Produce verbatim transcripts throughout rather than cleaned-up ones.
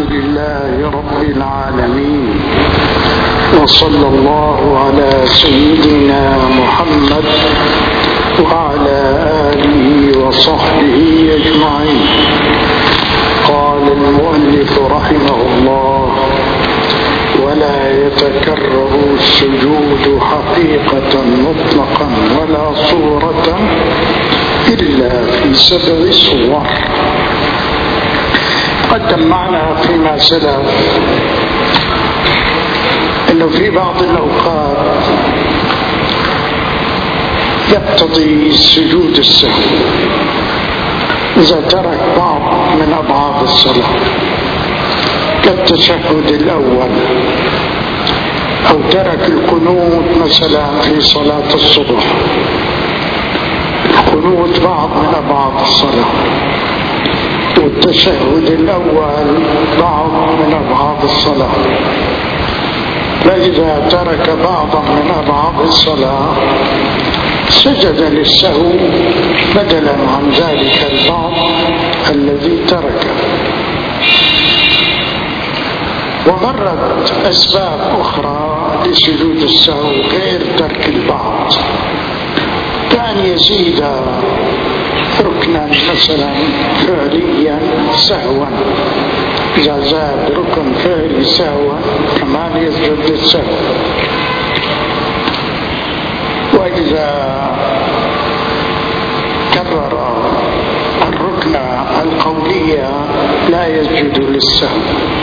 لله رب العالمين، وصلى الله على سيدنا محمد وعلى آله وصحبه أجمعين. قال المؤلف رحمه الله: ولا يتكرر السجود حقيقة مطلقا ولا صورة إلا في سبع صور. قدم معنا فيما سلف أنه في بعض الأوقات يقتضي السجود السهو إذا ترك بعض من أبعاد الصلاة كالتشهد الأول، أو ترك القنوت مثلا في صلاة الصبح، القنوت بعض من أبعاد الصلاة، والتشهد الأول بعض من أبعاد الصلاة. فإذا ترك بعضا من أبعاد الصلاة سجد للسهو بدلا عن ذلك البعض الذي تركه. ومرت أسباب أخرى لسجود السهو غير ترك البعض، كان يزيد ركنا مثلا فعليا سهوا، إذا زاد ركن فعلي سهوا كمان يسجد للسهو. وإذا كرر الركن القولية لا يسجد للسهو.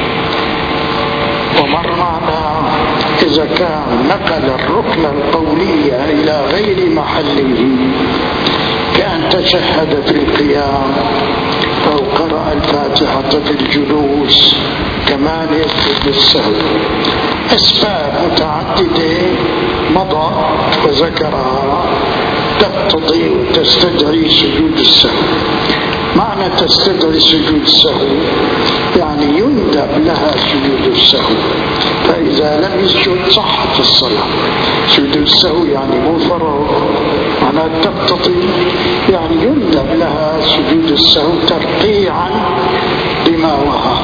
ومر معنا إذا كان نقل الركن القولية إلى غير محله، كان تشهد في القيام أو قرأ الفاتحة في الجلوس، كمان يسجد للسهو. أسباب متعددة مضى وذكرها تقتضي وتستدعي سجود السهو. معنى تستدعي سجود السهو يعني يندب لها سجود السهو، فإذا لم يسجد صحت الصلاة. سجود السهو يعني مو فرض، معنى تقتضي يعني يندب لها سجود السهو ترقيعا بما وهى،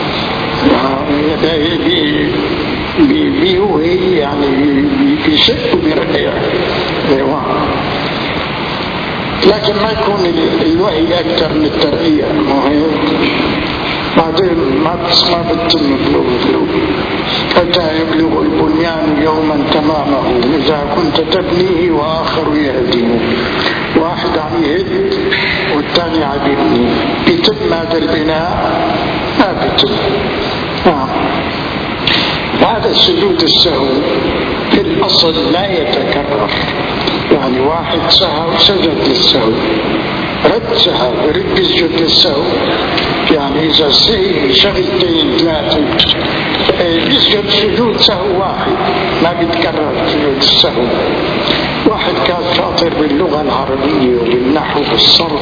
بيوهي يعني بيشق وبيرقع. لكن ما يكون الوهي أكثر من الترقيع، مهم. بعدين ما تسمع بتتم بلوغ حتى يبلغ البنيان يوما تمامه إذا كنت تبنيه وآخر يهدمه. واحد عم يهد والثاني عم يبني، بيتم هذا البناء؟ ما بيتم. نعم. هذا السجود السهو في الأصل لا يتكرر، يعني واحد سهى وسجد للسهو، رد سهى ورد يسجد للسهو، يعني إذا سهي شغلتين ثلاثة يسجد سجود سهو واحد، ما بيتكرر سجود السهو. واحد كان شاطر باللغة العربية وبالنحو والصرف،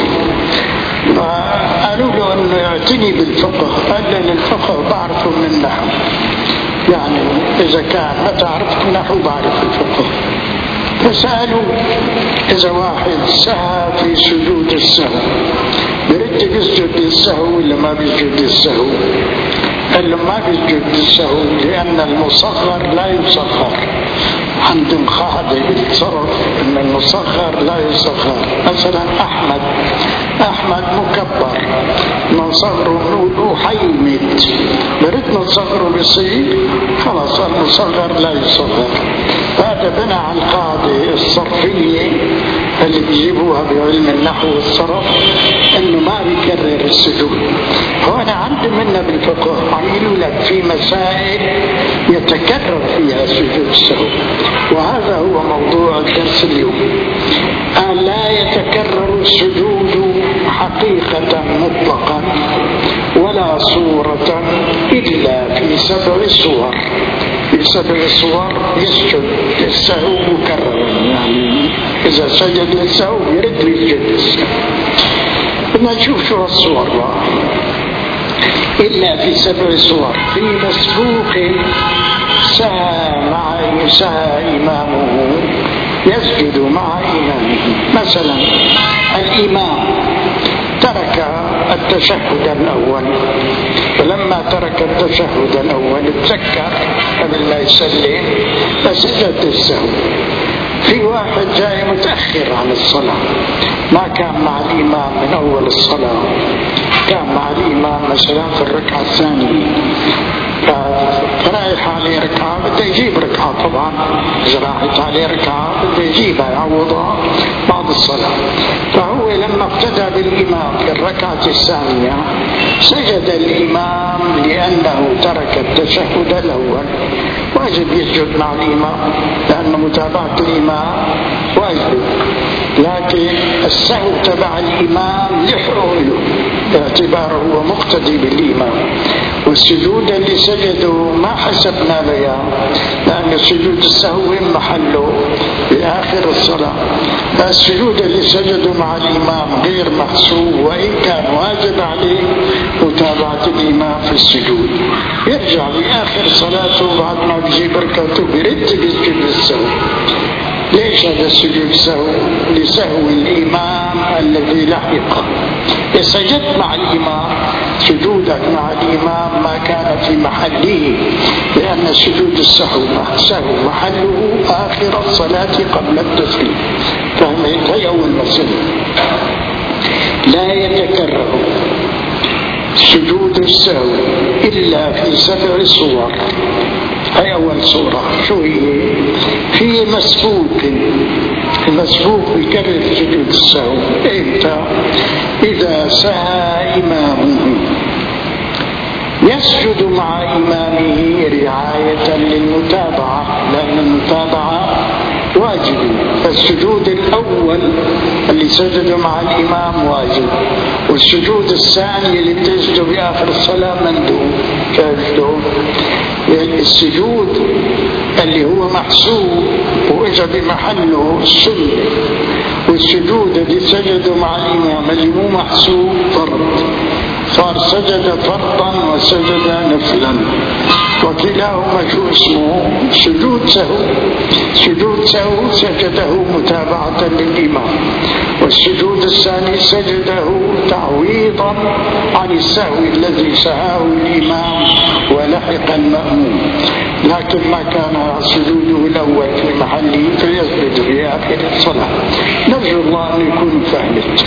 قالوا له أنه يعتني بالفقه، قال لي الفقه بعرفه من النحو، يعني إذا كان ما تعرف النحو بعرف الفقه. فسألوا إذا واحد سهى في سجود السهو برد يسجد للسهو ولا ما بيسجد للسهو؟ قال له ما بيسجد للسهو، لأن المصغر لا يصغر. عندهم قاعدة بالصرف أن المصغر لا يصغر. مثلا أحمد أحمد مكبر، نصغره نقول حيمد، برد نصغره بصير خلاص المصغر لا يصغر. هذا بنى على القاعدة الصرفية اللي بيجيبوها بعلم النحو والصرف، انه ما بيكرر السجود. هنا عندي منا بالفقه عملوا لك في مسائل يتكرر فيها سجود السهو، وهذا هو موضوع الدرس اليوم. قال لا يتكرر السجود حقيقة مطلقا ولا صورة إلا في سبع صور. في سبع صور يسجد للسهو مكررا، يعني إذا سجد للسهو يرد يسجد للسهو. بدنا نشوف شو الصور بقى. إلا في سبع صور: في مسبوق سهى مع سهى إمامه يسجد مع إمامه. مثلا الإمام ترك التشهد الأول، فلما ترك التشهد الأول تذكر قبل لا يسلم فسجد السهو. في واحد جاي متأخر عن الصلاة، ما كان مع الإمام من أول الصلاة، كان مع الإمام مثلا في الركعة الثانية، فرايح عليه ركعة بده يجيب ركعة، طبعا إذا راحت عليه ركعة بده يجيبها يعوضها بعد الصلاة. فهو لما اقتدى بالإمام في الركعة الثانية سجد الإمام لأنه ترك التشهد الأول، واجب يسجد مع الإمام لأن متابعة الإمام واجب، لكن السهو تبع الإمام لحقه له باعتباره هو مقتدي بالإمام. والسجود اللي سجده ما حسبنا له، لأن سجود السهو محله بآخر الصلاة، فالسجود اللي سجده مع الإمام غير محسوب، وإن كان واجب عليه متابعة الإمام في السجود. يرجع لآخر صلاته بعد ما بيجيب ركعته بيرتب يسجد للسهو. ليش هذا السجود سهو؟ لسهو الإمام الذي لحقه. سجدت مع الإمام، سجودك مع الإمام ما كان في محله، لأن سجود السهو محله آخر الصلاة قبل التسليم. فهمت؟ هي أول مسألة. لا يتكرر سجود السهو إلا في سبع صور. هي أول صورة. شو هي؟ في مسبوق، المسبوق يكرر سجود السهو إمتى؟ إذا سهى إمامه يسجد مع إمامه رعاية للمتابعة، لأن المتابعة واجب. فالسجود الأول اللي سجد مع الإمام واجب، والسجود الثاني اللي بتسجد بآخر الصلاة مندوب. فاجدوا السجود اللي هو محسوب وإجا بمحله السنة، والسجود اللي سجد مع الإمام اللي مو محسوب فرض، صار سجد فرضا وسجد نفلا، وكلاهما شو اسمه؟ سجود سهو. سجود سهو سجده متابعة للإمام، والسجود الثاني سجده تعويضا عن السهو الذي سهاه الإمام ولحق المأموم، لكن ما كان سجوده الأول في محله فيسجد في آخر الصلاة. نرجو الله أن يكون فهمت.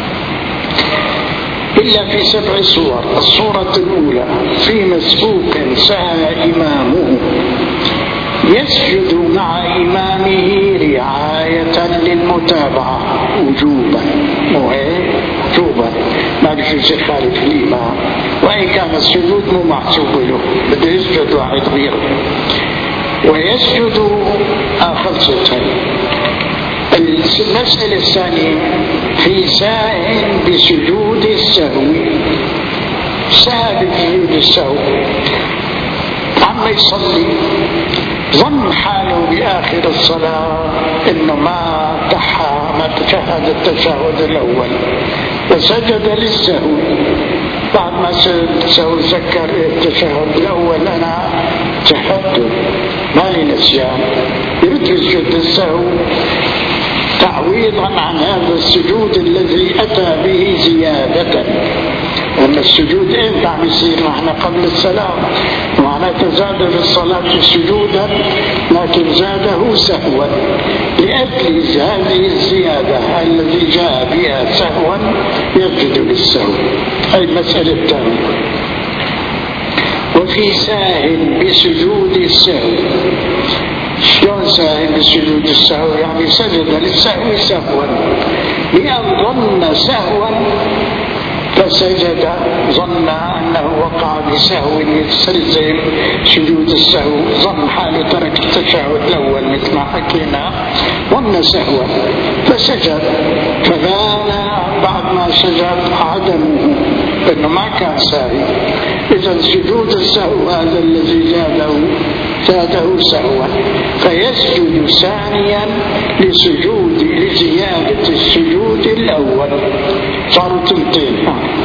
إلا في سبع صور. الصورة الأولى في مسبوق سهى إمامه يسجد مع إمامه رعاية للمتابعة وجوبا، وجوبا ما بيجوز يخالف الإمام، وإن كان السجود مو محسوب له بده يسجد واحد غيره. ويسجد خمسة. المسألة الثانية في ساه بسجود السهو. ساه بسجود السهو عم يصلي ظن حاله بآخر الصلاة إنه ما تحى ما تشهد التشهد الأول فسجد للسهو. بعد ما سجد السهو ذكر التشهد الأول أنا تشهدت ما لي نسيان، يرد يسجد السهو تعويضا عن هذا السجود الذي أتى به زيادة. وأن السجود إمتى عم يصير؟ نحن قبل السلام، ومعنى تزاد في الصلاة سجودا لكن زاده سهوا لأجل هذه الزيادة الذي جاء بها سهوا يسجد للسهو. هذه المسألة الثانية. وفي ساه بسجود السهو. شلون ساهي بسجود السهو؟ يعني سجد للسهو سهوا لأن ظن سهوا فسجد، ظن أنه وقع بسهو يستلزم سجود السهو، ظن حاله ترك التشهد الأول مثل ما حكينا، ظن سهوا فسجد، فبان بعد ما سجد عدمه إنه ما كان ساهي. إذا سجود السهو هذا الذي زاده زاده سهوا، فيسجد ثانيا لسجود لزيادة السجود الأول. صاروا تنتين.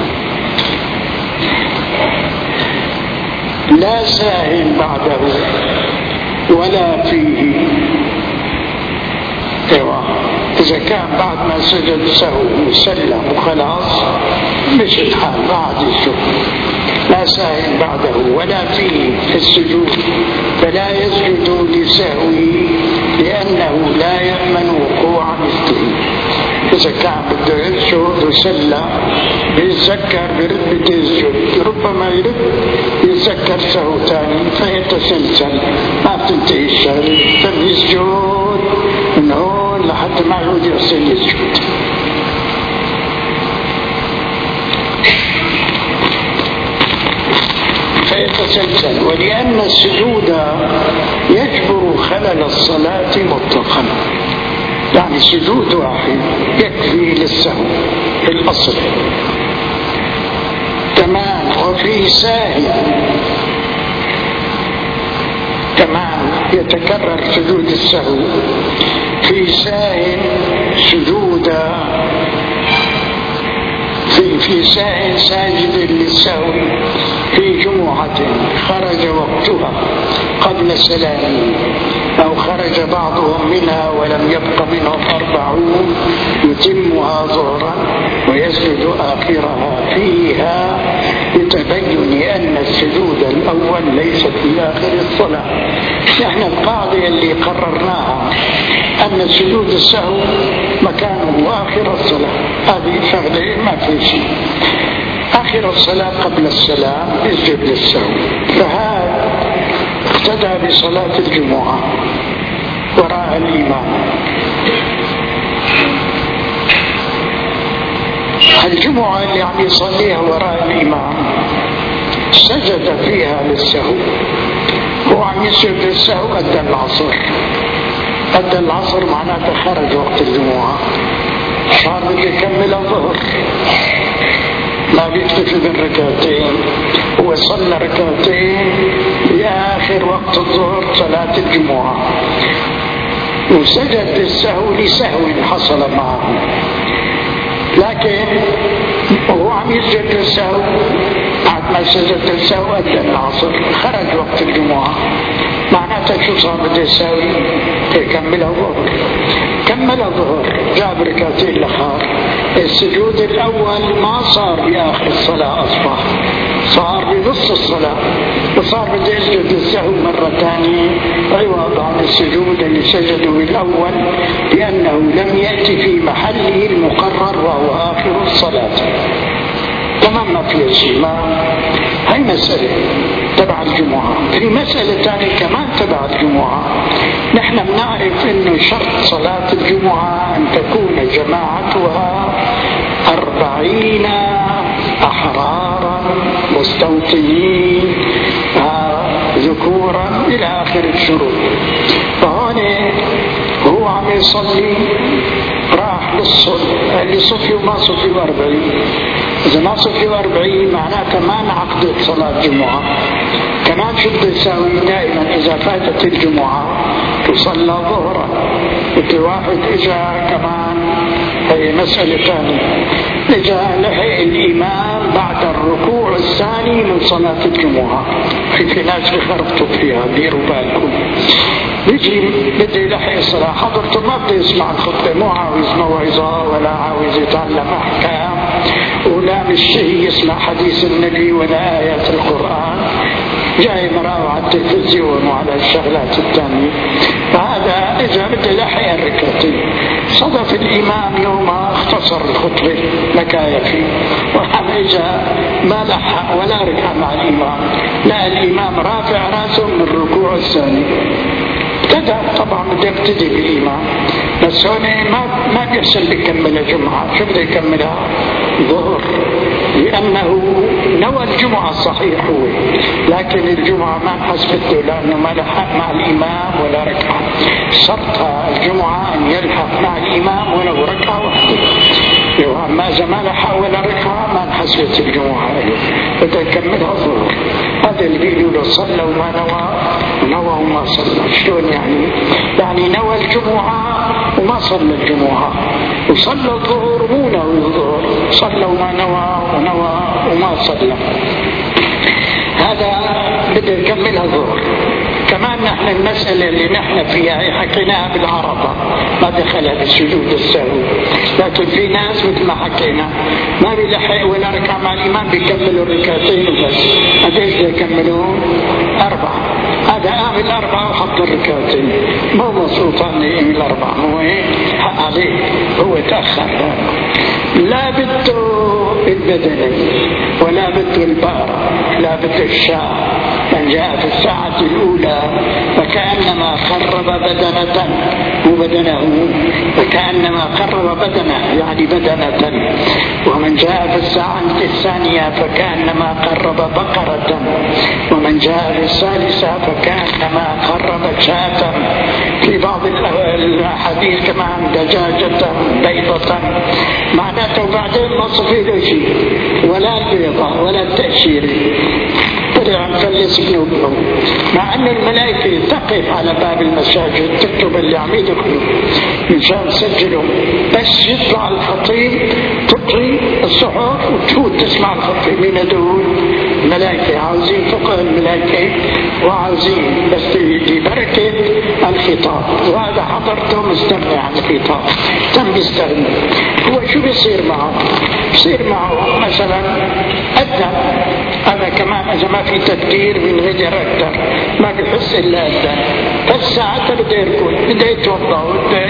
لا ساه بعده ولا فيه. ايوه إذا كان بعد ما سجد سهو وسلم وخلاص مش الحال بعد يشوف لا ساهل بعده ولا فيه في السجود، فلا يسجد لسهوه لأنه لا يأمن وقوع مثله. إذا كان بده يسجد وسلم بيتذكر برد بده يسجد، ربما يرد يتذكر سهو ثاني فيتسلسل ما بتنتهي الشغله، فبيسجد من هون لحتى ما يعود يصير يسجد. فيتسلسل. ولأن السجود يجبر خلل الصلاة مطلقا، يعني سجود واحد يكفي للسهو في الأصل. كمان وفي ساهي كمان يتكرر سجود السهو في ساهي سجود في في ساهي ساجد للسهو في جمعة خرج وقتها قبل سلامه أو خرج بعضهم منها ولم يبق منهم أربعون يتمها ظهرا ويسجد آخرها فيها لتبين أن السجود الأول ليس في آخر الصلاة. نحن القاعدة اللي قررناها أن سجود السهو مكانه آخر الصلاة، هذه شغلة ما في شيء. آخر الصلاة قبل السلام اسجد للسهو. فهذا اقتدى بصلاة الجمعة وراء الإمام. الجمعة اللي عم يصليها وراء الإمام سجد فيها للسهو، هو عم يسجد للسهو أدى العصر. أدى العصر معناته خرج وقت الجمعة، صار بده يكمل الظهر، ما بيكتفي بالركعتين، هو صلى ركعتين بآخر وقت الظهر صلاة الجمعة، وسجد للسهو لسهو حصل معه. لكن وهو عم يسجد للسهو بعد ما سجد للسهو أدى العصر، خرج وقت الجمعة، معناته شو صار بده يساوي؟ يكمل الظهر. كمل الظهر جاب ركعتين الأخر. السجود الأول ما صار بآخر الصلاة، أصبح صار بنص الصلاة، وصار بده يسجد للسهو مرة ثانية عوض عن السجود اللي سجده بالأول، لأنه لم يأتي في محله المقرر وهو آخر الصلاة. تمام، ما في شيء. ما هاي مسألة تبع الجمعة. في مسألة ثانية كمان تبع الجمعة، نحن بنعرف إنه شرط صلاة الجمعة أن تكون جماعتها أربعين أحرارا مستوطنين ذكورا إلى آخر الشروط. فهون هو عم يصلي راح للصفي وما صفي أربعين. إذا ما صفي أربعين معناته ما انعقدت صلاة جمعة. كمان شو بده يساوي؟ دائما إذا فاتت الجمعة تصلى ظهرا. في واحد إجا كمان، هي مسألة ثانية، إجا لحق الإمام بعد الركوع الثاني من صلاة الجمعة. في ناس بخربطوا فيها، ديروا بالكم. بيجي بده يلحق الصلاة، حضرته ما بده يسمع الخطبة، مو عاوز موعظة ولا عاوز يتعلم أحكام ولا مش شيء يسمع حديث النبي ولا آيات القرآن، جاي مراوع على التلفزيون وعلى الشغلات الثانية. فهذا إذا بده يلحق الركعتين، صدف الإمام يوم اختصر الخطبة لكاية فيه، وحم إجا ما لحق ولا ركع مع الإمام، لا الإمام رافع راسه من الركوع الثاني. ابتدى طبعا بده يقتدي بالإمام، بس هون ما ما بيحسن بيكمل جمعة. شو بده يكملها؟ ظهر، لأنه نوى الجمعة صحيح هو، لكن الجمعة ما انحسبته لأنه ما لحق مع الإمام ولا ركعة. شرطها الجمعة أن يلحق مع الإمام ولو ركعة واحدة، أما إذا ما لحق ولا ركعة ما انحسبت الجمعة له، بده يكملها ظهر. هذا اللي بيقولوا له صلى وما نوى ونوى وما صلى. شلون يعني؟ يعني نوى الجمعة وما صلى الجمعة، وصلى الظهر مو نوى الظهر، صلى وما نوى ونوى وما صلى. هذا بده يكملها ظهر. كمان نحن المسألة اللي نحن فيها حكيناها بالعربة ما دخلها بالسجود السهو، لكن في ناس مثل ما حكينا ما بيلحق ولا ركع مع الإمام بيكملوا الركعتين وبس. قديش بيكملون؟ أربعة. هذا قام الأربعة وحط الركعتين، مو مصروف عنه يقيم الأربعة، مو هيك حق عليه، هو تأخر. لا بده البدني ولا بده البقرة لا بده الشاة. من جاء في الساعة الأولى فكأنما قرب بدنة وبدنه، فكأنما قرب بدنه يعني بدنة. ومن جاء في الساعة الثانية فكأنما قرب بقرة. ومن جاء في الثالثة فكأنما قرب شاة. في بعض الحديث كمان دجاجة بيضة. معناته بعدين ما صفي له شيء، ولا البيضة ولا التأشير، طلع مفلس بنوبه. مع أن الملائكة تقف على باب المساجد تكتب اللي عم يدخلوا مشان سجلهم، بس يطلع الخطيب تقري الصحف وتفوت تسمع الخطيب. من هدول الملائكة عاوزين فقه الملائكة وعاوزين بس لبركة الخطاب، وهذا حضرته مستمع عن الخطاب تم بيستغني. هو شو بيصير معه؟ بيصير معه مثلا أدى أنا كمان إذا ما في تدبير من غير أكثر ما بيحس إلا أدى، فالساعة بده يركض، بده يتوضأ، بده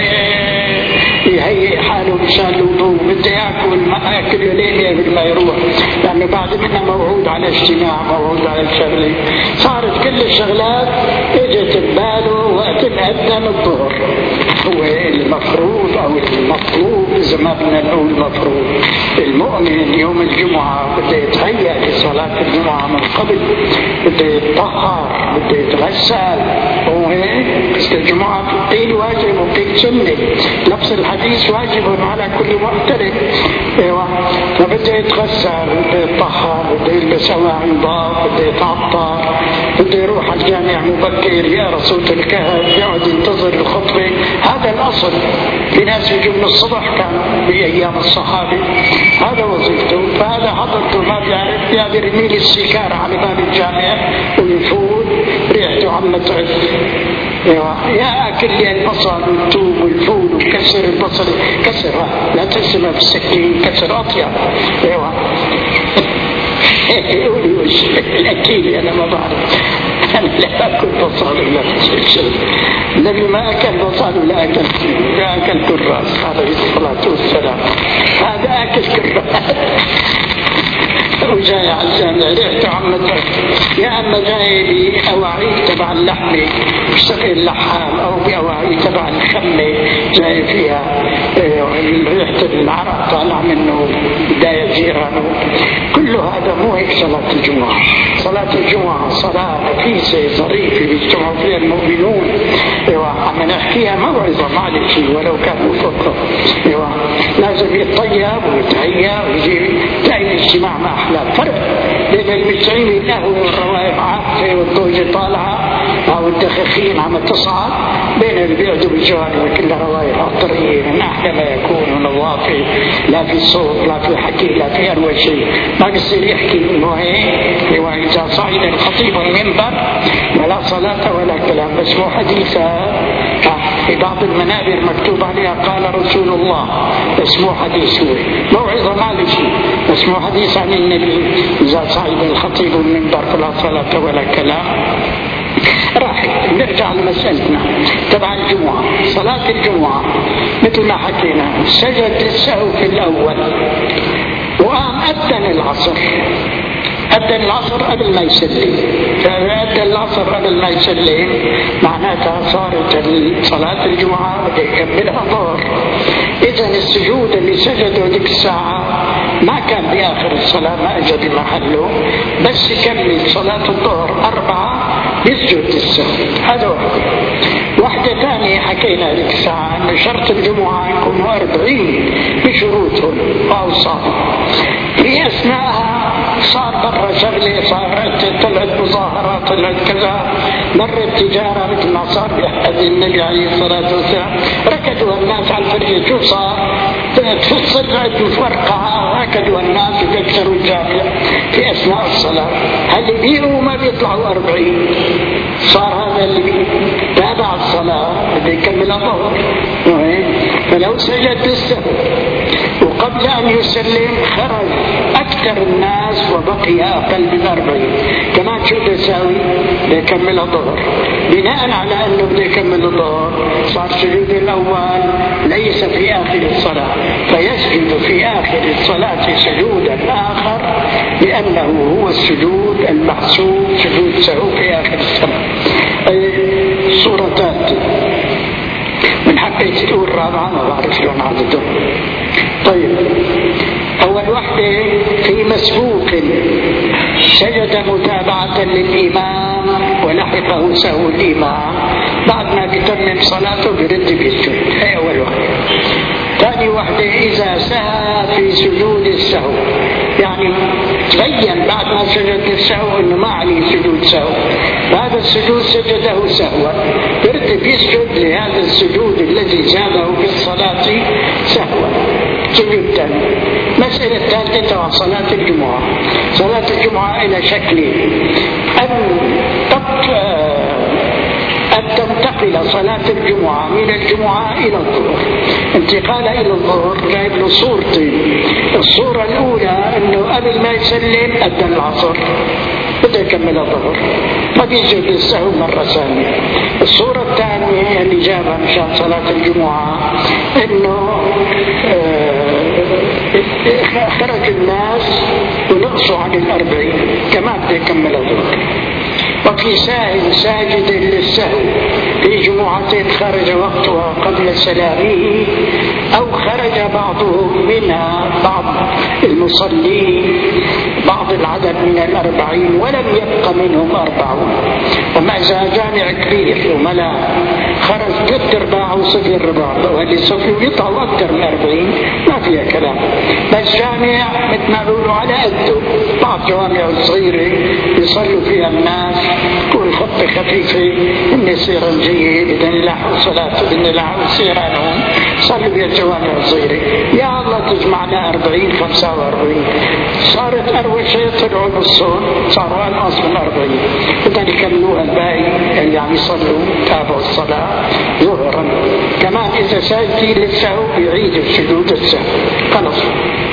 يهيئ حاله مشان الوضوء، بده ياكل ما اكل لين قبل ما يروح، لانه بعد منها موعود على اجتماع، موعود على الشغله. صارت كل الشغلات اجت بباله وقت الاذان الظهر. هو المفروض او المطلوب اذا ما بدنا نقول المفروض، المؤمن يوم الجمعه بده يتهيأ لصلاه الجمعه من قبل، بده يتطهر، بده يتغسل. هو هيك بس الجمعه بتقيل واجب وبتقيل سنه، نفس الحديث واجب على كل محترم. ايوه فبده يتغسل، بده يتطهر، بده يلبس اواعي نظاف، بده يتعطر، بده يروح الجامع مبكر يقرا صوت الكهف، يقعد ينتظر الخطبه. هذا الاصل. في ناس يجوا من الصبح كان بايام الصحابه هذا وظيفته، فهذا حضرته ما بيعرف يا بيرمي لي السيكاره على باب الجامع ويفوت ريحته عم تعف. ايوه يا اكل لي البصل والثوم والفول وكسر البصل، كسرها لا ترسمها بالسكين، كسر اطيب. ايوه يقولي وش الاكيل انا ما بعرف، انا لا اكل بصل ولا شيء. النبي ما اكل بصل ولا اكل لا اكل كراس عليه الصلاه والسلام، هذا اكل كراس وجاي على الجامع ريحته عمته. يا اما جاي باواعي تبع اللحمه بيشتغل اللحام، او باواعي تبع الخمه جاي فيها ريحه العرق طالع منه بدايه جيرانه. كل هذا مو هيك صلاه الجمعه. صلاه الجمعه صلاه نفيسه ظريفه بيجتمعوا فيها المؤمنون. ايوه عم نحكيها موعظه معلش ولو كان مفكر. ايوه لازم يتطيب ويتهيأ ويجي دائما اجتماع مع احلام. فرق بين المجتمعين اللهو والروائح عاطفه والضوجه طالعه او الدخاخين عم تصعد، بين اللي بيقعدوا بالجوانب كلها روائح عطريه من احلى ما يكون ونظافه، لا في صوت لا في حكي لا في اروع شيء. ما بيصير يحكي انه هيك واذا صعد الخطيب المنبر ولا صلاه ولا كلام، بس مو حديثه. في بعض المنابر مكتوب عليها قال رسول الله، بس مو حديث، هو موعظه ما له شيء، بس مو حديث عن النبي. إذا صعد الخطيب المنبر فلا صلاة ولا كلام. راح نرجع لمسألتنا تبع الجمعة. صلاة الجمعة مثل ما حكينا سجد للسهو في الأول وقام أذن العصر. أذن العصر قبل ما يسلم، فأذن العصر قبل ما يسلم معناتها صارت صلاة الجمعة بده يكملها ظهر. إذا السجود اللي سجده ذيك الساعة ما كان بآخر الصلاة، ما أجى بمحله، بس يكمل صلاة الظهر أربعة يسجد للسهو. هذا واحدة. واحدة ثانية حكينا ذيك الساعة أن شرط الجمعة يكونوا أربعين بشروطهم وأوصافهم. في أثناءها صار برا شغلة، صارت طلعت مظاهرات، طلعت كذا، مرت تجارة مثل ما صار بأحد النبي عليه الصلاة والسلام، ركضوا الناس على الفريق. شو صار؟ تفصل عدة فرقة هكذا الناس يكسروا الجامع في أثناء الصلاة. هل يبيعوا ما بيطلعوا أربعين؟ صار هذا اللي تابع الصلاة بده يكمل الظهر. فلو سجد السهو وقبل أن يسلم خرج أكثر الناس وبقي أقل من أربعين، كمان شو تساوي؟ بده يكمل الظهر. بناء على أنه بده يكمل الظهر صار سجود الأول ليس في آخر الصلاة، فيسجد في آخر الصلاة سجودا آخر لأنه هو السجود المحسوب سجود سهو في آخر الصلاة. صورتات من حقيت تقول رابعة ما بعرف شلون عددهم. طيب، أول وحدة في مسبوق سجد متابعة للإمام ولحقه سهو الإمام، بعد ما بيتمم صلاته برد بيسجد. هي أول وحدة. ثاني وحدة إذا سهى في سجود السهو، يعني تبين بعد ما سجد السهو أنه ما عليه سجود سهو، هذا السجود سجده سهوا برد بيسجد لهذا السجود الذي زاده في الصلاة سهوا سجود ثاني. مسألة ثالثة طبعا صلاة الجمعة. صلاة الجمعة إلى شكلين: أن أن تنتقل صلاة الجمعة من الجمعة إلى الظهر. انتقال إلى الظهر جايب له صورتين. الصورة الأولى أنه قبل ما يسلم أدى العصر بده يكمل الظهر فبيسجد السهو مرة ثانية. الصورة الثانية اللي جابها مشان صلاة الجمعة أنه خرج الناس ونقصوا عن الأربعين كمان بده يكمل الظهر. وفي ساهل ساجد للسهو في جمعة خرج وقتها قبل سلامه أو خرج بعضهم منها، بعض المصلين بعض العدد من الأربعين ولم يبق منهم أربعون. ومع إذا جامع كبير وملا خرج ثلاث أرباع وصفر رباع واللي صفر يطلع أكثر من أربعين ما فيها كلام. بس جامع مثل ما بيقولوا على قده، بعض جوامع صغيرة يصلوا فيها الناس والخط خفيفة النسير جيد إذا لحوا صلاة إذا لحوا سيرانهم صلوا بها الجوامع الصغيرة. يا الله تجمعنا أربعين خمسة وأربعين صارت أروى شيء طلعوا بالصون صاروا أنقص من أربعين إذا يكملوها الباقي اللي عم يصلوا تابعوا الصلاة ظهرا. كمان إذا ساجدين للسهو يعيد السجود السهو خلص.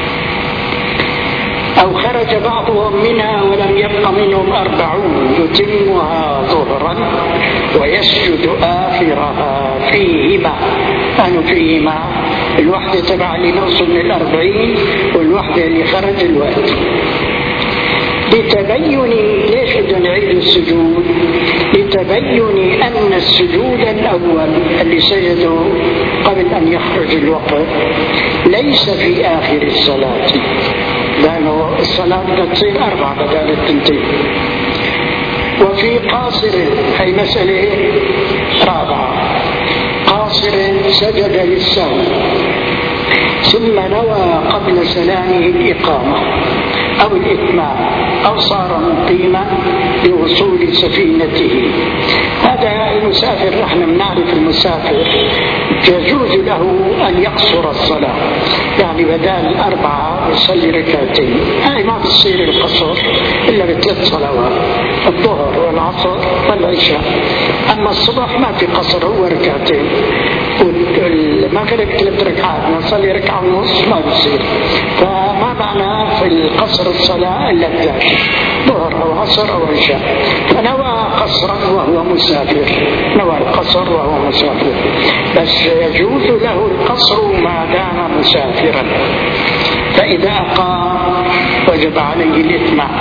أو خرج بعضهم منها ولم يبق منهم أربعون يتمها ظهرا ويسجد آخرها فيهما. أنه فيهما الوحدة تبع اللي نقص من الأربعين والوحدة اللي خرج الوقت. لتبين ليش بدنا نعيد السجود؟ لتبين أن السجود الأول اللي سجده قبل أن يخرج الوقت ليس في آخر الصلاة، لأنه الصلاة تصير أربعة بدل التنتين. وفي قاصر، هي مسألة رابعة، قاصر سجد للسهو ثم نوى قبل سلامه الإقامة أو الإتمام أو صار مقيما لوصول سفينته. هذا المسافر، نحن بنعرف المسافر يجوز له أن يقصر الصلاة، يعني بدال أربعة يصلي ركعتين. هاي ما بتصير القصر إلا بثلاث صلوات، الظهر والعصر والعشاء. أما الصبح ما في قصر، هو ركعتين. والمغرب ثلاث ركعات، نصلي ركعة ونص ما بتصير. فما معنى في القصر الصلاة إلا الذات، ظهر أو عصر أو عشاء. فنوى قصرا وهو مسافر، نوى القصر وهو مسافر، بس يجوز له القصر ما دام مسافرا. فإذا أقام وجب عليه الإتمام.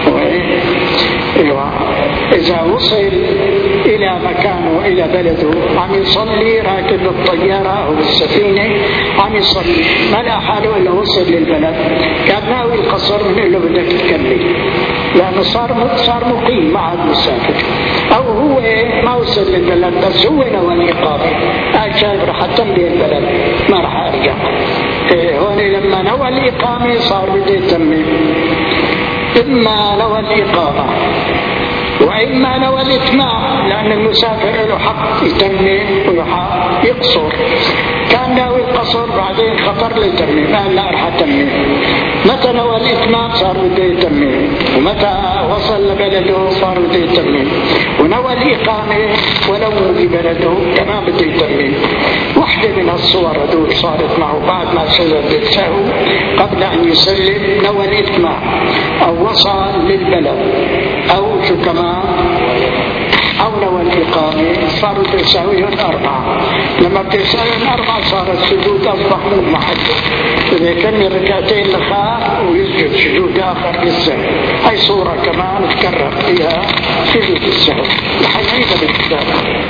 إذا وصل إلى مكانه إلى بلده عم يصلي راكب الطيارة أو السفينة عم يصلي ما لا حاله إلا وصل للبلد، كان ناوي القصر من إلا بدك تكمل لأنه صار صار مقيم مع المسافر. أو هو ما وصل للبلد بس هو نوى الإقامة، قال شايف رح أتملي البلد ما رح أرجع. هون لما نوى الإقامة صار بده يتمم. إما نوى الإقامة وإما نوى الإتمام، لأن المسافر له حق يتمم وحق يقصر. كان ناوي القصر بعدين خطر ليتمم، قال لا راح أتمم. متى نوى الإتمام صار بده يتمم، ومتى وصل لبلده صار بده يتمم، ونوى الإقامة ولو في بلده كمان بده يتمم. واحدة من الصور هذول صارت معه بعد ما سجد السهو قبل أن يسلم، نوى الإتمام أو وصل للبلد أو شو كمان أو نوى الإقامة، صاروا تساويهم أربعة. لما بتساويهم أربعة صار السجود أصبح من محل، إذا كان ركعتين لخاء ويسجد سجود آخر للسهو. هاي صورة كمان تكرر فيها سجود السهو لحيث بالكتاب.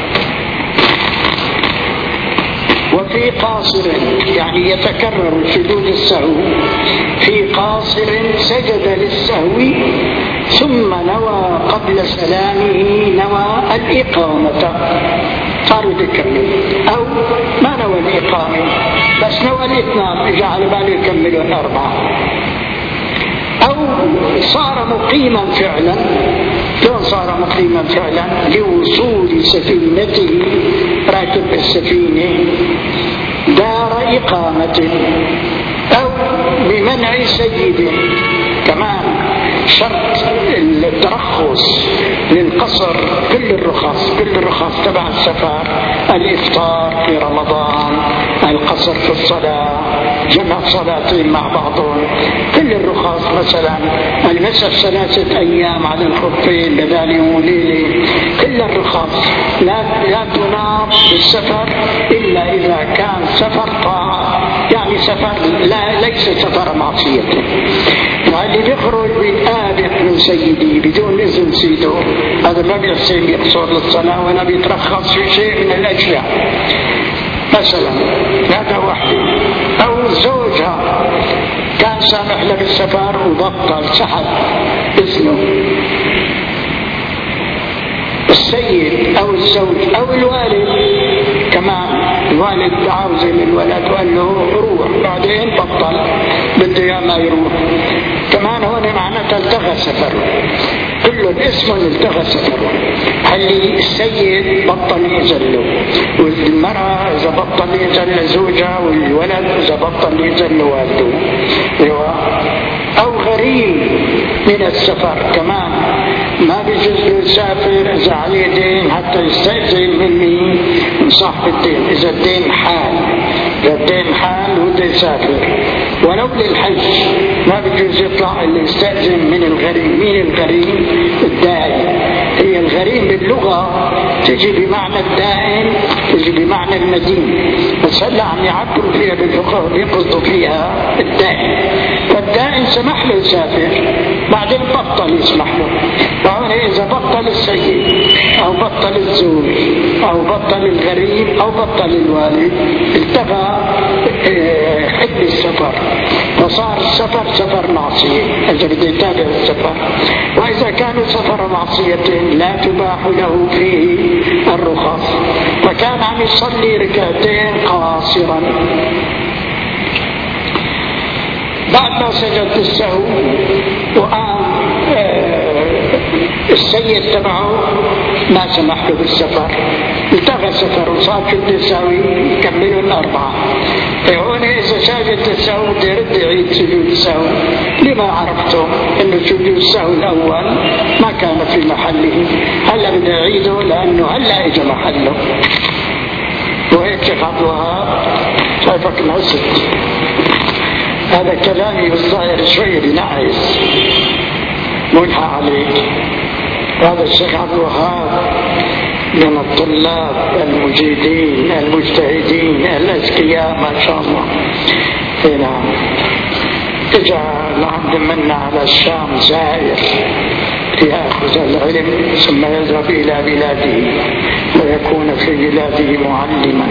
وفي قاصر، يعني يتكرر سجود السهو في قاصر سجد للسهو ثم نوى قبل سلامه نوى الإقامة، صاروا يكمل، أو ما نوى الإقامة بس نوى الإتمام، جعل باله يكملوا الأربعة، أو صار مقيما فعلا. كون صار مقيما فعلا لوصول سفينته، راكب السفينة دار إقامة، أو بمنع سيد. كمان شرط الترخص للقصر، كل الرخص كل الرخص تبع السفر، الإفطار في رمضان، القصر في الصلاة، جمع صلاتين مع بعضهم، كل الرخص. مثلا المسح ثلاثة أيام على الخفين بدال يوم وليلة، كل الرخص لا لا تناط بالسفر إلا إذا كان سفر طاعة، يعني سفر لا ليس سفر معصية. واللي بيخرج بالآبق من سيدي بدون إذن سيده هذا ما بيحسن يقصر للصلاة ولا بيترخص في شيء من الأشياء. مثلا هذا واحد، أو زوجها كان سامح له بالسفر وبطل سحب إذنه. السيد أو الزوج أو الوالد كمان، الوالد عاوز للولد وقال له روح بعدين بطل بده اياه ما يروح، كمان هون معناتها التغى سفره، كل اسم التغى سفره. اللي السيد بطل يزله، والمرأة إذا بطل يزل زوجها، والولد إذا بطل يزل والده. أو غريب من السفر كمان ما بيجوز له يسافر إذا عليه دين حتى يستأذن مني من صاحب الدين، إذا الدين حال، إذا الدين حال وده يسافر. ولو للحج ما بيجوز يطلع اللي يستأذن من الغريم. مين الغريم؟ الدائن. هي الغريم باللغة تجي بمعنى الدائن، تجي بمعنى المدين، بس هلا عم يعبروا فيها باللغة بيقصدوا فيها الدائن. فالدائن سمح له يسافر بعدين بطل يسمح له. فهنا إذا بطل السيد أو بطل الزوج أو بطل الغريب أو بطل الوالد التغى حد السفر، فصار السفر سفر معصية إذا بده يتابع السفر. وإذا كان سفر معصية لا تباح له فيه الرخص، فكان عم يصلي ركعتين قاصرا بعد ما سجد السهو وقام السيد تبعه ما سمح له بالسفر، التغى سفر وصار في السهو يكملوا الأربعة. هون إذا سجد السهو بده يرد يعيد سجود السهو. لما عرفتم إنه سجود السهو الأول ما كان في محله، هلا بده يعيده لأنه هلا إجا محله. وهيك شيخ عبد الوهاب شايفك انعست. هذا كلامي بالظاهر شوية بنعس ملحى عليك. هذا الشيخ عبد الوهاب من الطلاب المجيدين المجتهدين الأذكياء ما شاء الله. نعم، اجى لعبد منا على الشام زائر ليأخذ العلم ثم يذهب إلى بلاده ويكون في بلاده معلما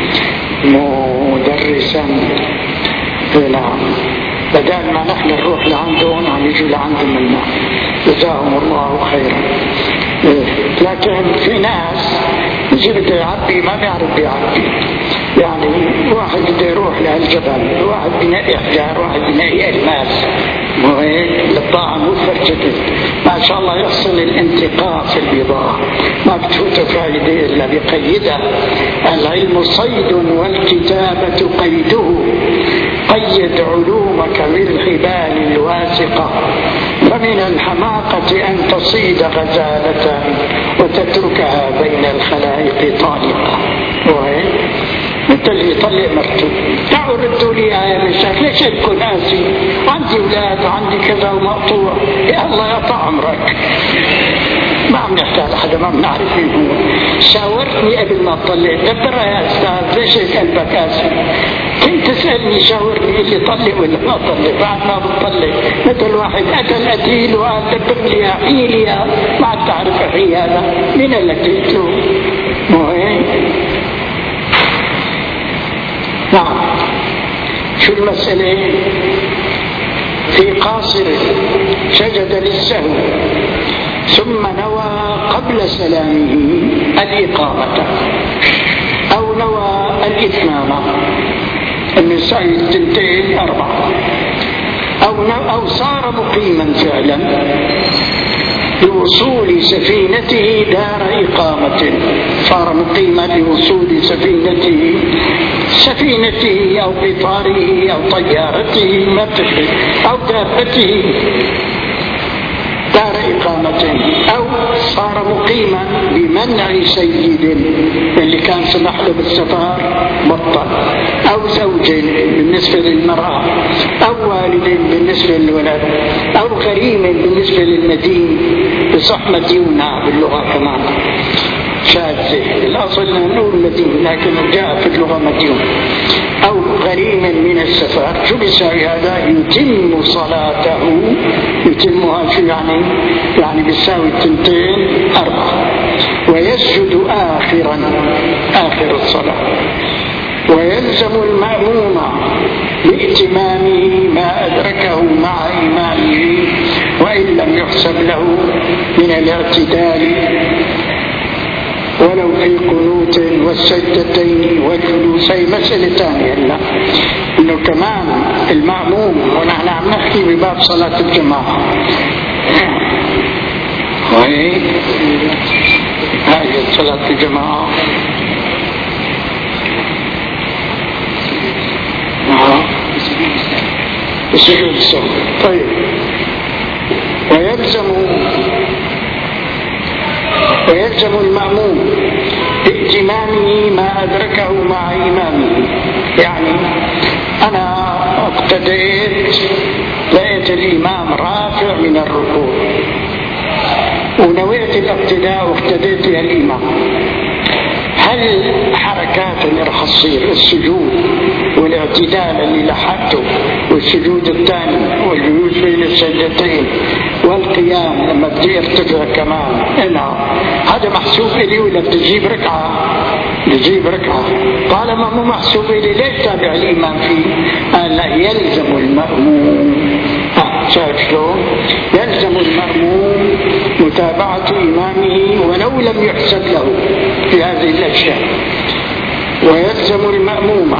مدرسا. نعم، بدل ما نحن نروح لعندهم عم يجوا لعند منا، جزاهم الله خيرا. لكن في ناس يجي بده يعبي ما بيعرف بيعبي. يعني واحد بده يروح لهالجبل، واحد بنقي احجار، واحد بنقي الماس، مو هيك؟ البضاعة مو فرجتت ما شاء الله يحسن الانتقاء في البضاعة، ما بتفوت فائدة إلا بقيدها. العلم صيد والكتابة قيده، قيد علومك بالحبال الواثقة، فمن الحماقة أن تصيد غزالة وتتركها بين الخلائق طالقة. وهي مثل اللي يطلع مرته، تعالوا ردوا لي يا مشايخ ليش تكون قاسي؟ عندي اولاد وعندي كذا ومقطوع. يا الله يقطع عمرك، ما عم نحتاج حدا، ما بنعرف مين هو. شاورتني قبل ما تطلع، دبرها يا استاذ ليش هيك قلبك قاسي؟ كنت تسألني شاورني اللي طلع ولا ما طلع، بعد ما بتطلع مثل واحد قتل قتيل وقال دبر لي احيي لي، ما عاد تعرف احيي هذا مين اللي قتلته؟ مو هيك؟ نعم. شو المسألة؟ في قاصر سجد للسهو ثم نوى قبل سلامه الإقامة أو نوى الإتمام، النساء التنتين أربعة، أو, أو صار مقيما فعلا لوصول سفينته دار إقامة، صار مقيما لوصول سفينته سفينته أو قطاره أو طيارته ما تفرق، أو دابته دار إقامة، أو صار مقيما بمنع سيد اللي كان سمح له بالسفر بطل، أو زوج بالنسبة للمرأة، أو والد بالنسبة للولد، أو غريم بالنسبة للمدين بصح مديونة باللغة كمان شاذة، الأصل نقول مدين لكن جاء في اللغة مديون، أو غريم من السفر. شو بيساوي هذا؟ يتم صلاته، يتمها شو يعني؟ يعني بيساوي التنتين أربعة، ويسجد آخرا آخر الصلاة، ويلزم المأموم بإتمامه ما أدركه مع إمامه وإن لم يحسب له من الاعتدال ولو في قنوت والسجدتين والجلوسين. مسألة ثانية لا إنه كمان المأموم، ونحن عم نحكي بباب صلاة الجماعة، وهي هاي صلاة الجماعة السجود السهو. طيب، ويلزم ويلزم المأموم بإتمامه ما أدركه مع إمامه. يعني أنا اقتديت لقيت الإمام رافع من الركوع ونويت الاقتداء واقتديت بها الإمام، هل حركات اللي رح تصير السجود والاعتدال اللي لحقته والسجود الثاني والجلوس بين السجدتين والقيام لما بدي يرتفع كمان، إنه هذا محسوب إلي ولا بتجيب ركعة؟ بتجيب ركعة. طالما مو محسوب إلي ليش تابع الإمام فيه؟ قال لا، يلزم المأموم. آه شايف شلون؟ يلزم المأموم متابعة إمامه ولو لم يحسب له في هذه الأشياء، ويلزم المأموم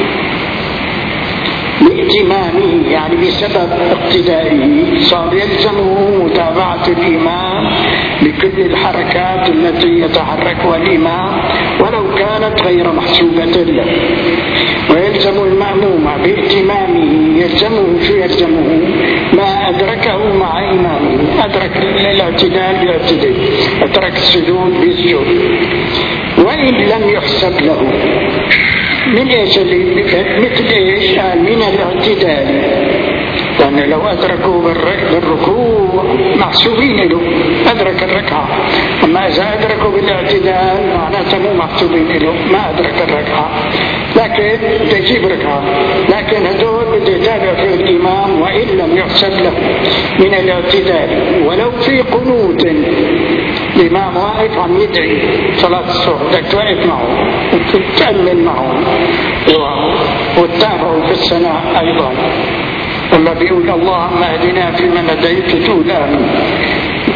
بإتمامه يعني بسبب اقتدائه، صار يلزمه متابعة الإمام بكل الحركات التي يتحركها الإمام ولو كانت غير محسوبة له. ويلزم المأموم بإتمامه، يلزمه شو يلزمه؟ ما أدركه مع إمامه، أدرك الاعتدال بيعتدل، أدرك السجود بيسجد، وإن لم يحسب له من إيش اللي مثل إيش؟ قال من الاعتدال، لأن لو أدركوا بالركوع محسوبين له، أدرك الركعة. أما إذا أدركوا بالاعتدال معناته مو محسوبين له، ما أدرك الركعة لكن تجيب ركعة، لكن هدول بده يتابع في الإمام وإن لم يحسب له من الاعتدال ولو في قنوت. الإمام واقف عم يدعي صلاة الصبح، بدك توقف معه وتتأمل معه وتتابعه في الثناء أيضا، لما بيقول اللهم اهدنا فيمن هديت تقول آمين،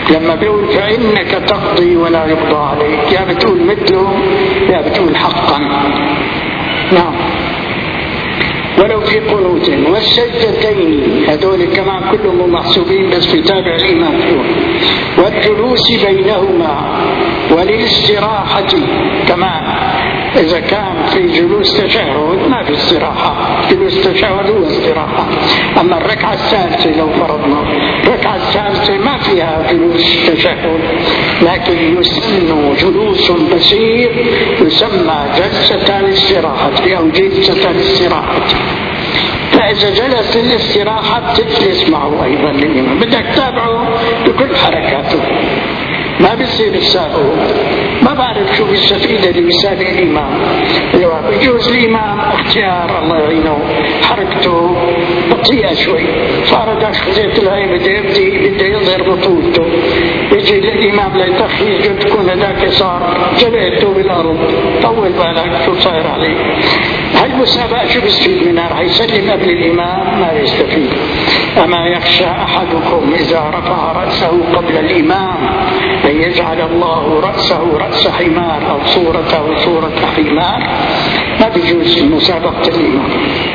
لما بيقول فإنك تقضي ولا يقضى عليك، يا بتقول مثله يا بتقول حقا. نعم. ولو في قنوت والسجدتين، هذول كمان كلهم محسوبين بس بيتابع الإمام فيهم. والجلوس بينهما وللاستراحة كمان، إذا كان في جلوس تشهد ما في استراحة، جلوس تشهد هو استراحة. أما الركعة الثالثة لو فرضنا الركعة الثالثة ما فيها جلوس تشهد، لكن يسمى جلوس بسيط يسمى جلسة الاستراحة أو جلسة الاستراحة. فإذا جلس للاستراحة تجلس معه أيضا الإمام، بدك تتابعه بكل حركاته، ما بيصير السابق. ما بعرف شو بيستفيد اللي بيسابق الإمام. يجوز الإمام اختيار الله يعينه حركته بطيئة شوي، صار داش خزيت الهي بده يبدي بده يظهر بطولته، يجي الإمام ليتخي تكون هذاك صار جبهته بالأرض، طول بالك شو صاير عليه. هاي المسابقة شو بيستفيد منها؟ رح يسلم قبل الإمام؟ ما يستفيد. أما يخشى أحدكم إذا رفع رأسه قبل الإمام أن يجعل الله رأسه رأس حمار أو صورته صورة حمار؟ ما بيجوز مسابقة الإمام.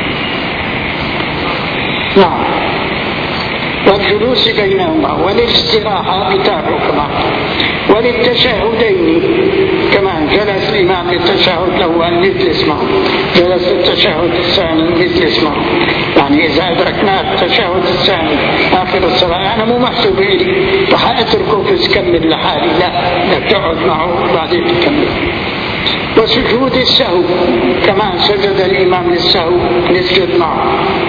نعم. والجلوس بينهما وللاستراحة بتابعه كمان، وللتشهدين كمان، جلس الإمام للتشهد له أن نجلس معه، جلس للتشهد الثاني نجلس معه. يعني إذا أدركنا التشهد الثاني آخر الصلاة أنا مو محسوب إلي رح أتركه فسكمل لحالي، لا بدك تقعد معه بعدين تكمل. وسجود السهو كمان، سجد الإمام للسهو نسجد معه.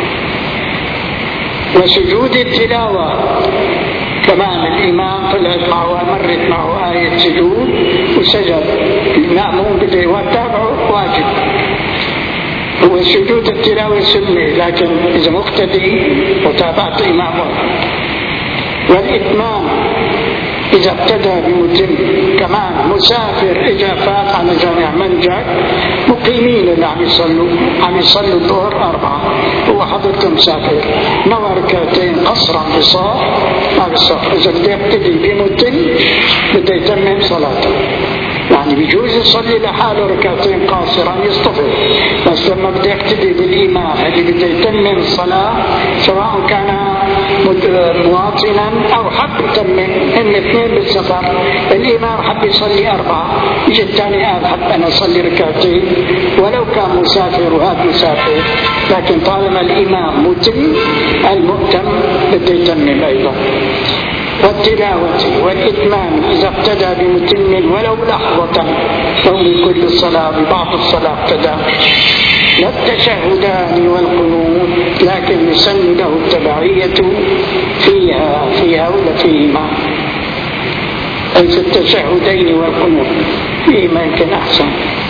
وسجود التلاوة كمان، الإمام طلعت معه مرت معه آية سجود وسجد، المأموم بده يتابعه واجب. هو سجود التلاوة سنة، لكن إذا مقتدي وتابعت الإمام واجب. والإتمام إذا ابتدى بمتم كمان، مسافر إجا فات على جامع منجك، مقيمين اللي عم يصلوا عم يصلوا الظهر أربعة، هو حضرته مسافر نوى ركعتين قصرا بصار ما بصار. إذا بده يبتدي بمتم بده يتمم صلاته، يعني بيجوز يصلي لحاله ركعتين قاصرا يصطفل، بس لما بده يقتدي بالإمام اللي بده يتمم الصلاة سواء كان مواطنا أو حب يتمم، هم اثنين بالسفر، الإمام حب يصلي أربعة، يجي الثاني قال حب أنا أصلي ركعتين ولو كان مسافر وهذا مسافر، لكن طالما الإمام متم المؤتم بده يتمم أيضا. والتلاوة والإتمام إذا ابتدى بمتم ولو لحظة، أو بكل الصلاة ببعض الصلاة ابتدى. لا التشهدان والقنوت، لكن يسن له التبعية فيها فيها ولا فيهما، أي في التشهدين والقنوت فيهما يمكن أحسن.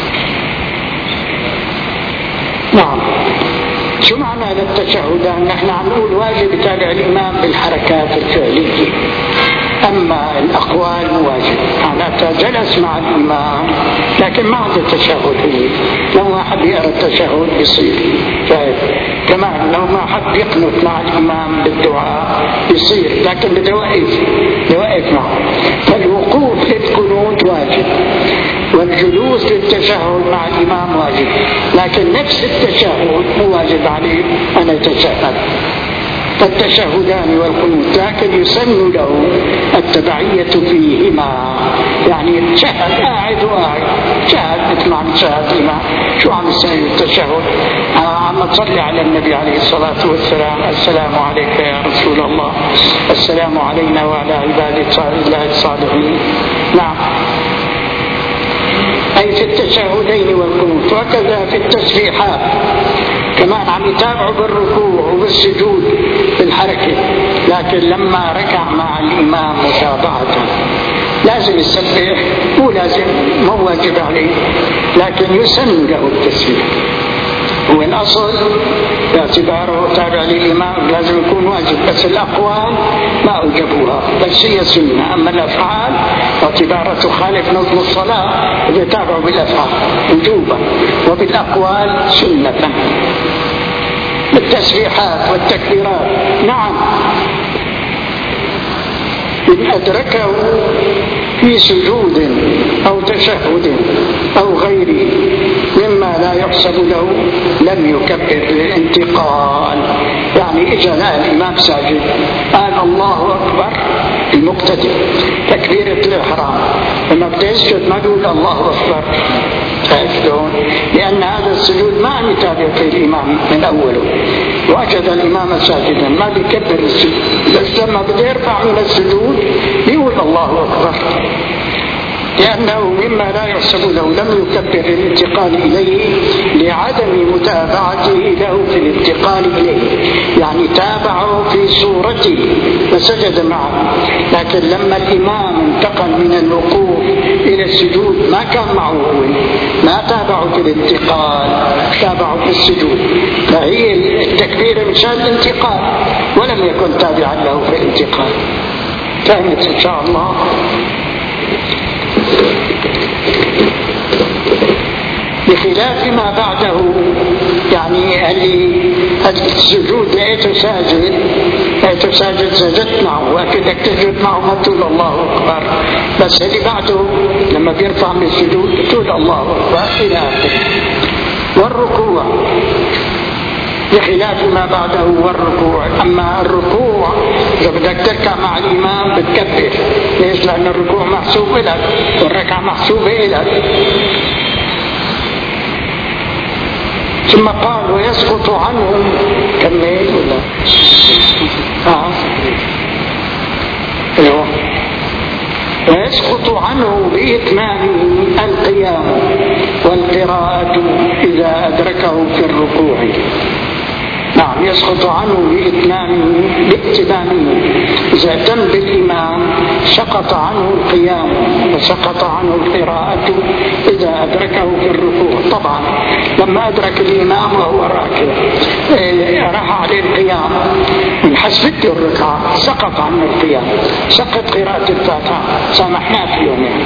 نعم. شو معنى هذا التشهدان؟ نحن عم نقول واجب يتابع الإمام بالحركات الفعلية، أما الأقوال مو واجب. معناتها جلس مع الإمام لكن ما عنده تشهد، لو ما حب يقرأ التشهد بيصير فاهم. كمان لو ما حب يقنط مع الإمام بالدعاء بيصير، لكن بده يوقف يوقف معه. فالوقوف للقنوت واجب، والجلوس للتشهد مع الإمام واجب، لكن نفس التشهد مو واجب عليه أن يتشهد. فالتشهدان والقنوت، لكن يسن له التبعية فيهما، يعني شهد قاعد وقاعد شهد مثل ما عم شهد الإمام. شو عم يسوي التشهد؟ عم تصلي على النبي عليه الصلاة والسلام، السلام عليك يا رسول الله، السلام علينا وعلى عباد الله الصالحين. نعم. أي في التشهدين والقنوت. وكذا في التسبيحات كمان عم يتابعوا بالركوع وبالسجود بالحركة، لكن لما ركع مع الإمام متابعة لازم يسبح، مو لازم مو واجب عليه، لكن يسن له التسبيح. هو الأصل باعتباره تابع للإمام لازم يكون واجب، بس الأقوال ما أوجبوها بس هي سنة. أما الأفعال باعتباره تخالف نظم الصلاة يتابعوا بالأفعال وجوبا، وبالأقوال سنة. بالتسبيحات والتكبيرات نعم إن أدركه في سجود أو تشهد أو غيره مما لا يحسب له لم يكبر للانتقال. يعني إجا الإمام ساجد قال الله أكبر المقتدي تكبيرة الإحرام، لما بده يسجد ما يقول الله أكبر. شلون؟ لأن هذا السجود ما عم يتابع الإمام من أوله، وجد الإمام ساجدا ما بيكبر السجود، بس لما بده يرفع من السجود يقول الله أكبر، لأنه مما لا يحسب له لم يكبر الانتقال إليه لعدم متابعته له في الانتقال إليه. يعني تابعه في صورته فسجد معه، لكن لما الإمام انتقل من الوقوف إلى السجود ما كان معه، ما تابعه في الانتقال، تابعه في السجود، فهي التكبير مشان الانتقال ولم يكن تابعا له في الانتقال. فهمت إن شاء الله؟ بخلاف ما بعده، يعني اللي السجود لقيته ساجد لقيته ساجد سجدت معه، وأكدك تسجد معه ما تقول الله أكبر، بس اللي بعده لما بيرفع من السجود تقول الله أكبر إلى آخره. والركوع بخلاف ما بعده والركوع. أما الركوع إذا بدك تركع مع الإمام بتكبر، ليش؟ لأن الركوع محسوب لك والركعة محسوبة لك. ثم قال ويسقط عنهم كمل ولا آه. ايوه ويسقط عنه بإتمامه القيام والقراءة إذا أدركه في الركوع. نعم يسقط عنه بإتمامه باتمامه، إذا تم بالإمام سقط عنه القيام وسقط عنه القراءة إذا أدركه في الركوع. طبعا لما أدرك الإمام وهو راكع راح عليه القيام من حسبته الركعة سقط عنه القيام، سقط قراءة الفاتحة، سامحناه في يومين.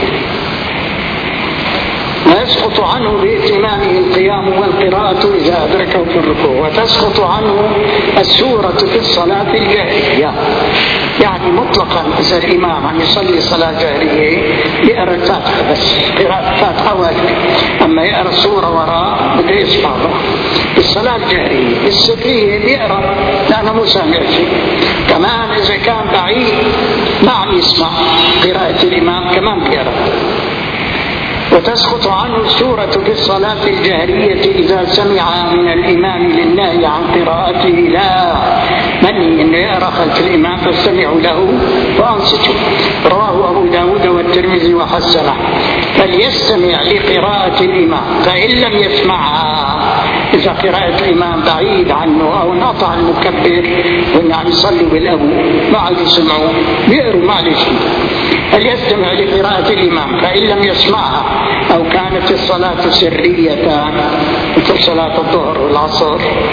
ويسقط عنه بإتمامه القيام والقراءة إذا أدركه في الركوع. وتسقط عنه السورة في الصلاة الجاهرية، يعني مطلقا إذا الإمام عم يصلي صلاة جاهرية يقرأ الفاتحة بس، قراءة الفاتحة واجب، أما يقرأ سورة وراء بده يسمع بها. الصلاة الجاهرية السرية بيقرأ لأنه مو سامع شيء. كمان إذا كان بعيد ما عم يسمع قراءة الإمام كمان بيقرأ. وتسقط عنه السورة في الصلاة الجهرية إذا سمع من الإمام للنهي عن قراءته لا مني أن يقرأ خلف الإمام فاستمعوا له وأنصتوا. رواه أبو داود والترمذي وحسنه. فليستمع لقراءة الإمام، فإن لم يسمعها إذا قراءة الإمام بعيد عنه أو انقطع المكبر وإن عم يصلوا بالأبو ما عاد يسمعوا بيقروا معلش، فليستمع لقراءة الإمام فإن لم يسمعها أو كانت الصلاة سرية مثل صلاة الظهر والعصر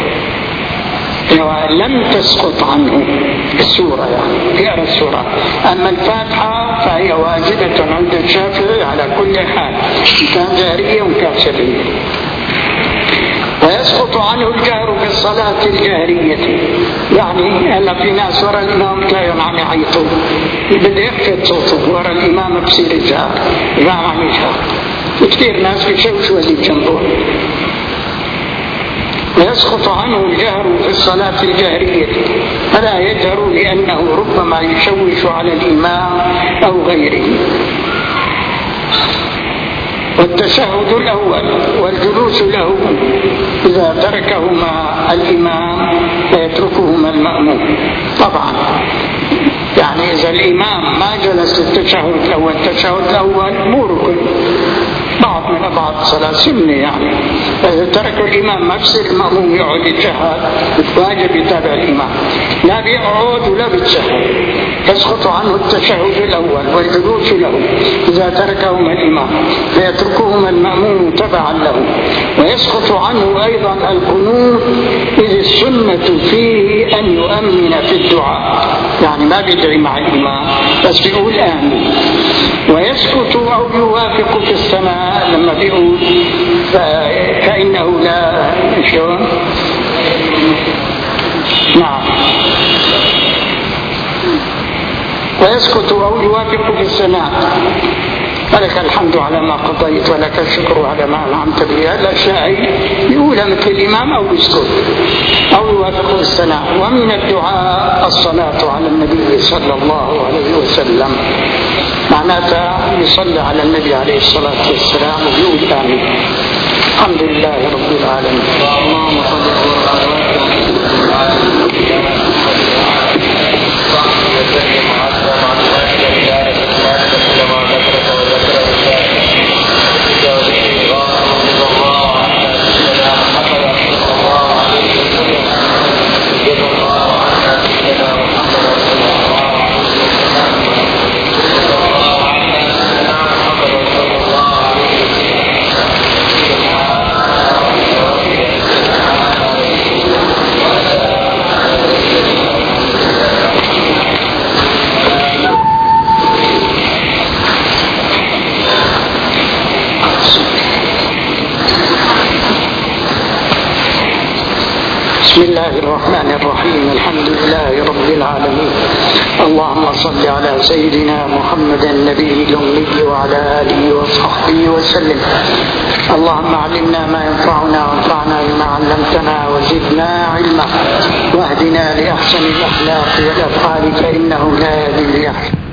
لم تسقط عنه السورة، يعني يقرأ السورة. أما الفاتحة فهي واجبة عند الشافعي على كل حال، إن كان جهرية وإن كان سرية. ويسقط عنه الجهر في الصلاة الجهرية، يعني هلا في ناس وراء الإمام تلاقيهم عم يعيطوا بده يخفض صوته وراء الإمام بصير الجهر، الإمام عم يجهر، كثير ناس بيشوشوا اللي جنبه. ويسقط عنه الجهر في الصلاة الجهرية، فلا يجهر لأنه ربما يشوش على الإمام أو غيره. والتشهد الأول والجلوس له إذا تركهما الإمام فيتركهما المأموم. طبعا يعني إذا الإمام ما جلس التشهد الأول، التشهد الأول مو ركن، بعض من بعض صلاة سنة، يعني إذا ترك الإمام ما بصير المأموم يقعد يتشهد، واجب يتابع الإمام، لا بيقعد ولا بيتشهد. يسقط عنه التشهد الأول والجلوس له إذا تركهما الإمام فيتركهما المأموم تبعا له. ويسقط عنه أيضا القنوت إذ السنة فيه أن يؤمن في الدعاء، يعني ما بيدعي مع الإمام بس بيقول آمين. ويسكت أو يوافق في السماء لما بيقول فإنه لا شو نعم. فيسكت أو يوافق بالثناء: فلك الحمد على ما قضيت ولك الشكر على ما أنعمت به. الأشياء يقولها مثل الإمام أو يسكت أو يوافق بالثناء. ومن الدعاء الصلاة على النبي صلى الله عليه وسلم، معناتها يصلي على النبي عليه الصلاة والسلام ويقول آمين. الحمد لله رب العالمين. اللهم صل بسم الله الرحمن الرحيم. الحمد لله رب العالمين. اللهم صل على سيدنا محمد النبي الأمي وعلى آله وصحبه وسلم. اللهم علمنا ما ينفعنا وانفعنا بما علمتنا وزدنا علما، واهدنا لأحسن الأخلاق والأفعال، فإنه لا يهدي لأحسن